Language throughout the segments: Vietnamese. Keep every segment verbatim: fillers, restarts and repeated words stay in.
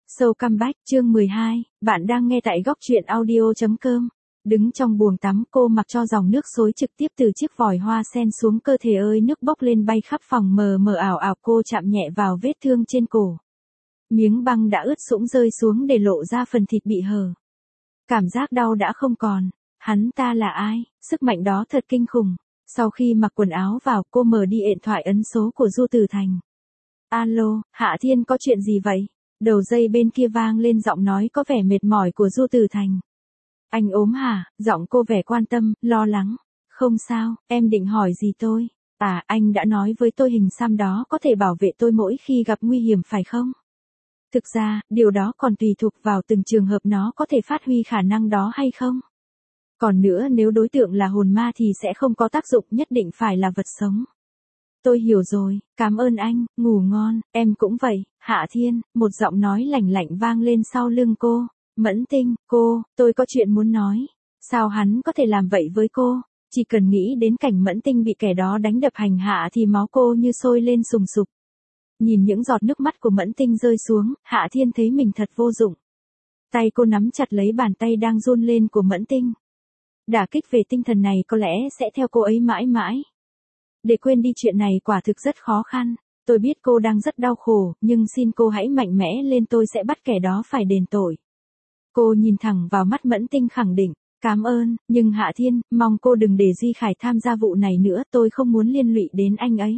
So Comeback, chương mười hai, bạn đang nghe tại góc truyện audio chấm com. Đứng trong buồng tắm, cô mặc cho dòng nước xối trực tiếp từ chiếc vòi hoa sen xuống cơ thể ơi, nước bốc lên bay khắp phòng, mờ mờ ảo ảo, cô chạm nhẹ vào vết thương trên cổ. Miếng băng đã ướt sũng rơi xuống để lộ ra phần thịt bị hở. Cảm giác đau đã không còn. Hắn ta là ai? Sức mạnh đó thật kinh khủng. Sau khi mặc quần áo vào, cô mở đi điện thoại ấn số của Du Tử Thành. Alo, Hạ Thiên, có chuyện gì vậy? Đầu dây bên kia vang lên giọng nói có vẻ mệt mỏi của Du Tử Thành. Anh ốm hả? Giọng cô vẻ quan tâm, lo lắng. Không sao, em định hỏi gì tôi? À, anh đã nói với tôi hình xăm đó có thể bảo vệ tôi mỗi khi gặp nguy hiểm phải không? Thực ra, điều đó còn tùy thuộc vào từng trường hợp nó có thể phát huy khả năng đó hay không. Còn nữa, nếu đối tượng là hồn ma thì sẽ không có tác dụng, nhất định phải là vật sống. Tôi hiểu rồi, cảm ơn anh, ngủ ngon, em cũng vậy. Hạ Thiên, một giọng nói lạnh lạnh vang lên sau lưng cô. Mẫn Tinh, cô, tôi có chuyện muốn nói. Sao hắn có thể làm vậy với cô? Chỉ cần nghĩ đến cảnh Mẫn Tinh bị kẻ đó đánh đập hành hạ thì máu cô như sôi lên sùng sục. Nhìn những giọt nước mắt của Mẫn Tinh rơi xuống, Hạ Thiên thấy mình thật vô dụng. Tay cô nắm chặt lấy bàn tay đang run lên của Mẫn Tinh. Đả kích về tinh thần này có lẽ sẽ theo cô ấy mãi mãi. Để quên đi chuyện này quả thực rất khó khăn. Tôi biết cô đang rất đau khổ, nhưng xin cô hãy mạnh mẽ lên, tôi sẽ bắt kẻ đó phải đền tội. Cô nhìn thẳng vào mắt Mẫn Tinh khẳng định, cảm ơn, nhưng Hạ Thiên, mong cô đừng để Duy Khải tham gia vụ này nữa, tôi không muốn liên lụy đến anh ấy.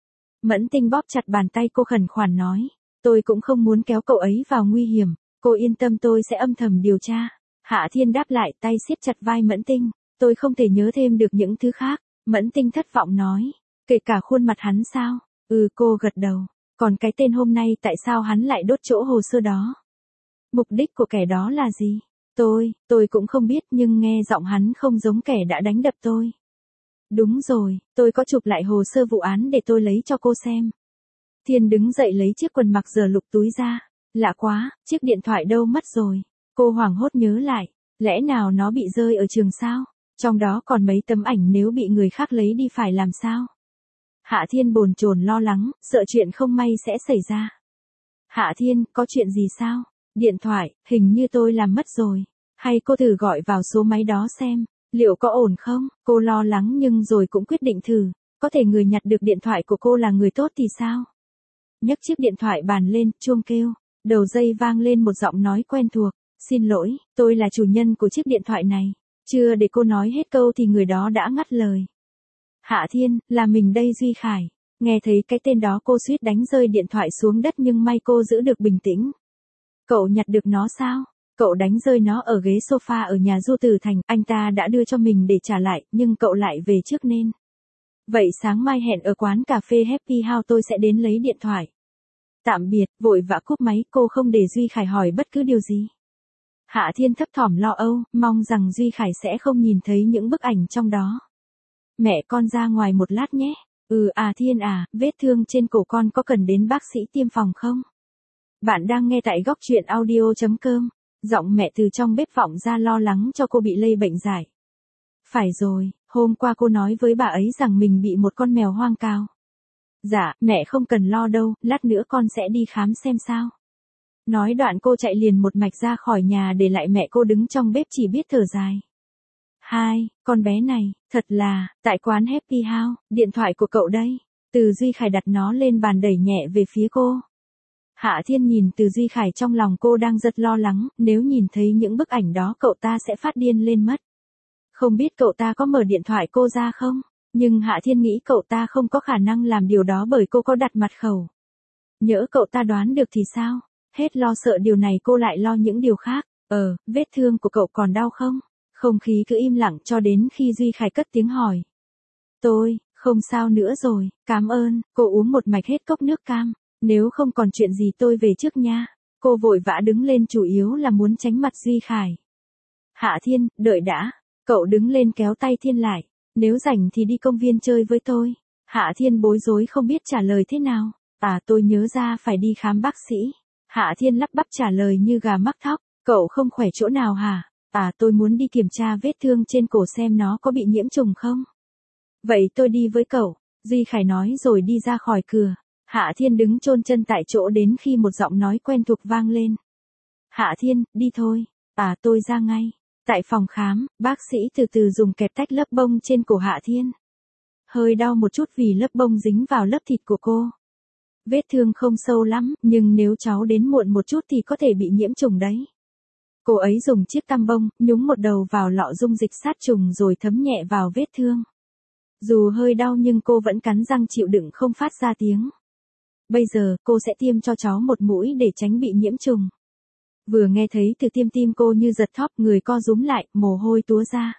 Mẫn Tinh bóp chặt bàn tay cô khẩn khoản nói, tôi cũng không muốn kéo cậu ấy vào nguy hiểm, cô yên tâm, tôi sẽ âm thầm điều tra. Hạ Thiên đáp lại, tay siết chặt vai Mẫn Tinh, tôi không thể nhớ thêm được những thứ khác. Mẫn Tinh thất vọng nói, kể cả khuôn mặt hắn sao? Ừ, cô gật đầu. Còn cái tên hôm nay, tại sao hắn lại đốt chỗ hồ sơ đó? Mục đích của kẻ đó là gì? Tôi, tôi cũng không biết, nhưng nghe giọng hắn không giống kẻ đã đánh đập tôi. Đúng rồi, tôi có chụp lại hồ sơ vụ án để tôi lấy cho cô xem. Thiên đứng dậy lấy chiếc quần mặc giờ lục túi ra. Lạ quá, chiếc điện thoại đâu mất rồi? Cô hoảng hốt nhớ lại, lẽ nào nó bị rơi ở trường sao? Trong đó còn mấy tấm ảnh, nếu bị người khác lấy đi phải làm sao? Hạ Thiên bồn chồn lo lắng, sợ chuyện không may sẽ xảy ra. Hạ Thiên, có chuyện gì sao? Điện thoại, hình như tôi làm mất rồi. Hay cô thử gọi vào số máy đó xem, liệu có ổn không? Cô lo lắng nhưng rồi cũng quyết định thử. Có thể người nhặt được điện thoại của cô là người tốt thì sao? Nhấc chiếc điện thoại bàn lên, chuông kêu. Đầu dây vang lên một giọng nói quen thuộc. Xin lỗi, tôi là chủ nhân của chiếc điện thoại này. Chưa để cô nói hết câu thì người đó đã ngắt lời. Hạ Thiên, là mình đây Duy Khải. Nghe thấy cái tên đó cô suýt đánh rơi điện thoại xuống đất, nhưng may cô giữ được bình tĩnh. Cậu nhặt được nó sao? Cậu đánh rơi nó ở ghế sofa ở nhà Du Tử Thành, anh ta đã đưa cho mình để trả lại, nhưng cậu lại về trước nên. Vậy sáng mai hẹn ở quán cà phê Happy House, tôi sẽ đến lấy điện thoại. Tạm biệt, vội vã cúp máy, cô không để Duy Khải hỏi bất cứ điều gì. Hạ Thiên thấp thỏm lo âu, mong rằng Duy Khải sẽ không nhìn thấy những bức ảnh trong đó. Mẹ con ra ngoài một lát nhé. Ừ à Thiên à, vết thương trên cổ con có cần đến bác sĩ tiêm phòng không? Bạn đang nghe tại góc truyện audio chấm com. Giọng mẹ từ trong bếp vọng ra, lo lắng cho cô bị lây bệnh dại. Phải rồi, hôm qua cô nói với bà ấy rằng mình bị một con mèo hoang cào. Dạ, mẹ không cần lo đâu, lát nữa con sẽ đi khám xem sao. Nói đoạn cô chạy liền một mạch ra khỏi nhà, để lại mẹ cô đứng trong bếp chỉ biết thở dài. Hai, con bé này, thật là, tại quán Happy House, điện thoại của cậu đây. Từ Duy Khải đặt nó lên bàn, đẩy nhẹ về phía cô. Hạ Thiên nhìn Từ Duy Khải, trong lòng cô đang rất lo lắng, nếu nhìn thấy những bức ảnh đó cậu ta sẽ phát điên lên mất. Không biết cậu ta có mở điện thoại cô ra không? Nhưng Hạ Thiên nghĩ cậu ta không có khả năng làm điều đó bởi cô có đặt mật khẩu. Nhỡ cậu ta đoán được thì sao? Hết lo sợ điều này cô lại lo những điều khác. Ờ, vết thương của cậu còn đau không? Không khí cứ im lặng cho đến khi Duy Khải cất tiếng hỏi. Tôi, không sao nữa rồi, cảm ơn. Cô uống một mạch hết cốc nước cam. Nếu không còn chuyện gì tôi về trước nha. Cô vội vã đứng lên, chủ yếu là muốn tránh mặt Duy Khải. Hạ Thiên, đợi đã. Cậu đứng lên kéo tay Thiên lại. Nếu rảnh thì đi công viên chơi với tôi. Hạ Thiên bối rối không biết trả lời thế nào. À, tôi nhớ ra phải đi khám bác sĩ. Hạ Thiên lắp bắp trả lời như gà mắc thóc. Cậu không khỏe chỗ nào hả? À, tôi muốn đi kiểm tra vết thương trên cổ xem nó có bị nhiễm trùng không. Vậy tôi đi với cậu. Duy Khải nói rồi đi ra khỏi cửa. Hạ Thiên đứng chôn chân tại chỗ đến khi một giọng nói quen thuộc vang lên. Hạ Thiên, đi thôi. À tôi ra ngay. Tại phòng khám, bác sĩ từ từ dùng kẹp tách lớp bông trên cổ Hạ Thiên. Hơi đau một chút vì lớp bông dính vào lớp thịt của cô. Vết thương không sâu lắm, nhưng nếu cháu đến muộn một chút thì có thể bị nhiễm trùng đấy. Cô ấy dùng chiếc tăm bông, nhúng một đầu vào lọ dung dịch sát trùng rồi thấm nhẹ vào vết thương. Dù hơi đau nhưng cô vẫn cắn răng chịu đựng không phát ra tiếng. Bây giờ, cô sẽ tiêm cho cháu một mũi để tránh bị nhiễm trùng. Vừa nghe thấy từ tiêm tim cô như giật thóp, người co rúm lại, mồ hôi túa ra.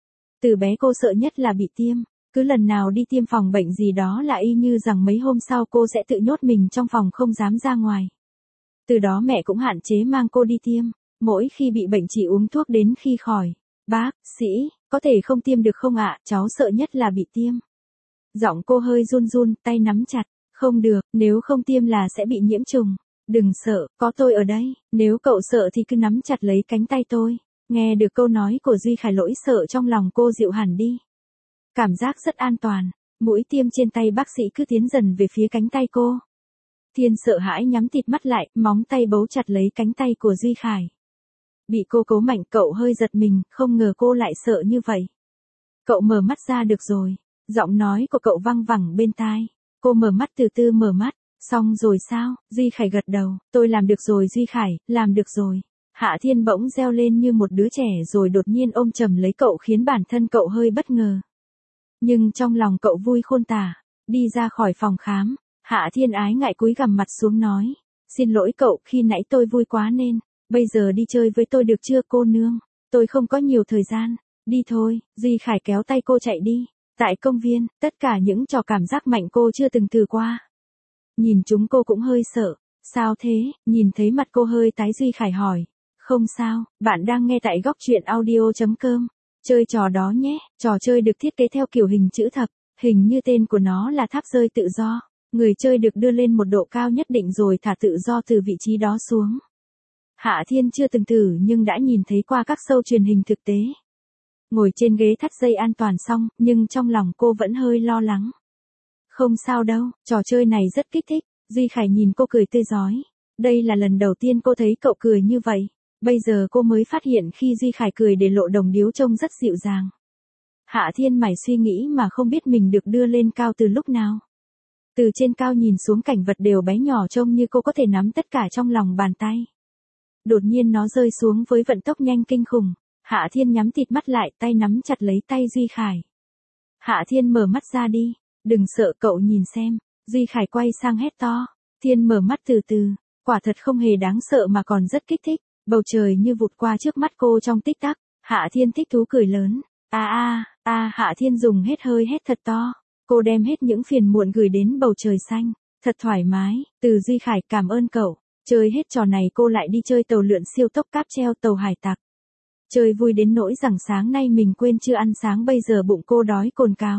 Từ bé cô sợ nhất là bị tiêm. Cứ lần nào đi tiêm phòng bệnh gì đó là y như rằng mấy hôm sau cô sẽ tự nhốt mình trong phòng không dám ra ngoài. Từ đó mẹ cũng hạn chế mang cô đi tiêm. Mỗi khi bị bệnh chỉ uống thuốc đến khi khỏi. Bác sĩ, có thể không tiêm được không ạ, cháu sợ nhất là bị tiêm. Giọng cô hơi run run, tay nắm chặt. Không được, nếu không tiêm là sẽ bị nhiễm trùng. Đừng sợ, có tôi ở đây, nếu cậu sợ thì cứ nắm chặt lấy cánh tay tôi. Nghe được câu nói của Duy Khải, nỗi sợ trong lòng cô dịu hẳn đi. Cảm giác rất an toàn, mũi tiêm trên tay bác sĩ cứ tiến dần về phía cánh tay cô. Thiên sợ hãi nhắm tịt mắt lại, móng tay bấu chặt lấy cánh tay của Duy Khải. Bị cô cố mạnh, cậu hơi giật mình, không ngờ cô lại sợ như vậy. Cậu mở mắt ra được rồi, giọng nói của cậu văng vẳng bên tai. Cô mở mắt, từ từ mở mắt. Xong rồi sao? Duy Khải gật đầu, tôi làm được rồi Duy Khải, làm được rồi. Hạ Thiên bỗng reo lên như một đứa trẻ rồi đột nhiên ôm chầm lấy cậu khiến bản thân cậu hơi bất ngờ. Nhưng trong lòng cậu vui khôn tả. Đi ra khỏi phòng khám, Hạ Thiên ái ngại cúi gằm mặt xuống nói. Xin lỗi cậu, khi nãy tôi vui quá nên, bây giờ đi chơi với tôi được chưa cô nương? Tôi không có nhiều thời gian, đi thôi. Duy Khải kéo tay cô chạy đi. Tại công viên, tất cả những trò cảm giác mạnh cô chưa từng thử qua. Nhìn chúng cô cũng hơi sợ. Sao thế? Nhìn thấy mặt cô hơi tái, Duy Khải hỏi. Không sao, bạn đang nghe tại góc truyện audio chấm com. Chơi trò đó nhé, trò chơi được thiết kế theo kiểu hình chữ thập, hình như tên của nó là tháp rơi tự do. Người chơi được đưa lên một độ cao nhất định rồi thả tự do từ vị trí đó xuống. Hạ Thiên chưa từng thử nhưng đã nhìn thấy qua các show truyền hình thực tế. Ngồi trên ghế thắt dây an toàn xong, nhưng trong lòng cô vẫn hơi lo lắng. Không sao đâu, trò chơi này rất kích thích. Duy Khải nhìn cô cười tươi rói. Đây là lần đầu tiên cô thấy cậu cười như vậy. Bây giờ cô mới phát hiện khi Duy Khải cười để lộ đồng điếu trông rất dịu dàng. Hạ Thiên mải suy nghĩ mà không biết mình được đưa lên cao từ lúc nào. Từ trên cao nhìn xuống cảnh vật đều bé nhỏ trông như cô có thể nắm tất cả trong lòng bàn tay. Đột nhiên nó rơi xuống với vận tốc nhanh kinh khủng. Hạ Thiên nhắm tịt mắt lại, tay nắm chặt lấy tay Duy Khải. Hạ Thiên mở mắt ra đi. Đừng sợ cậu nhìn xem. Duy Khải quay sang hét to. Thiên mở mắt từ từ. Quả thật không hề đáng sợ mà còn rất kích thích. Bầu trời như vụt qua trước mắt cô trong tích tắc. Hạ Thiên thích thú cười lớn. A a a Hạ Thiên dùng hết hơi hét thật to. Cô đem hết những phiền muộn gửi đến bầu trời xanh. Thật thoải mái. Từ Duy Khải, cảm ơn cậu. Chơi hết trò này cô lại đi chơi tàu lượn siêu tốc cáp treo tàu hải tặc. Chơi vui đến nỗi rằng sáng nay mình quên chưa ăn sáng, bây giờ bụng cô đói cồn cào.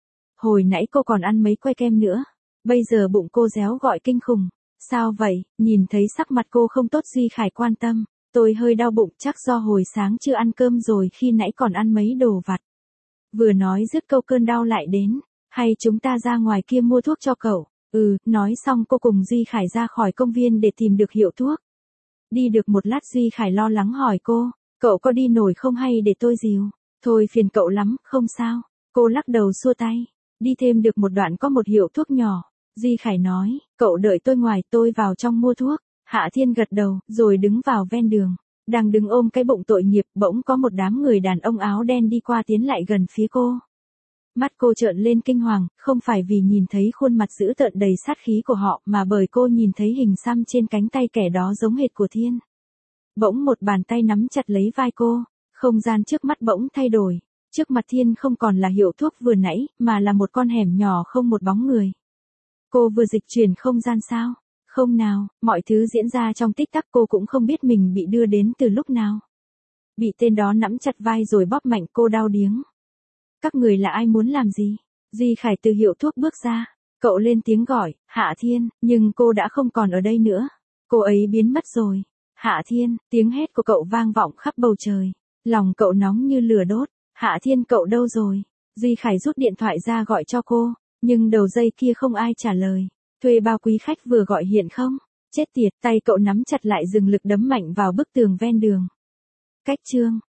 Hồi nãy cô còn ăn mấy que kem nữa. Bây giờ bụng cô réo gọi kinh khủng. Sao vậy? Nhìn thấy sắc mặt cô không tốt, Duy Khải quan tâm. Tôi hơi đau bụng, chắc do hồi sáng chưa ăn cơm rồi, khi nãy còn ăn mấy đồ vặt. Vừa nói dứt câu cơn đau lại đến. Hay chúng ta ra ngoài kia mua thuốc cho cậu? Ừ, nói xong cô cùng Duy Khải ra khỏi công viên để tìm được hiệu thuốc. Đi được một lát Duy Khải lo lắng hỏi cô. Cậu có đi nổi không hay để tôi dìu? Thôi phiền cậu lắm, không sao. Cô lắc đầu xua tay. Đi thêm được một đoạn có một hiệu thuốc nhỏ. Duy Khải nói, cậu đợi tôi ngoài, tôi vào trong mua thuốc. Hạ Thiên gật đầu, rồi đứng vào ven đường. Đang đứng ôm cái bụng tội nghiệp, bỗng có một đám người đàn ông áo đen đi qua tiến lại gần phía cô. Mắt cô trợn lên kinh hoàng, không phải vì nhìn thấy khuôn mặt dữ tợn đầy sát khí của họ, mà bởi cô nhìn thấy hình xăm trên cánh tay kẻ đó giống hệt của Thiên. Bỗng một bàn tay nắm chặt lấy vai cô, không gian trước mắt bỗng thay đổi. Trước mặt Thiên không còn là hiệu thuốc vừa nãy, mà là một con hẻm nhỏ không một bóng người. Cô vừa dịch chuyển không gian sao? Không nào, mọi thứ diễn ra trong tích tắc, cô cũng không biết mình bị đưa đến từ lúc nào. Bị tên đó nắm chặt vai rồi bóp mạnh, cô đau điếng. Các người là ai, muốn làm gì? Duy Khải từ hiệu thuốc bước ra. Cậu lên tiếng gọi, Hạ Thiên, nhưng cô đã không còn ở đây nữa. Cô ấy biến mất rồi. Hạ Thiên, tiếng hét của cậu vang vọng khắp bầu trời. Lòng cậu nóng như lửa đốt. Hạ Thiên, cậu đâu rồi? Duy Khải rút điện thoại ra gọi cho cô. Nhưng đầu dây kia không ai trả lời. Thuê bao quý khách vừa gọi hiện không? Chết tiệt, tay cậu nắm chặt lại dừng lực đấm mạnh vào bức tường ven đường. Cách chương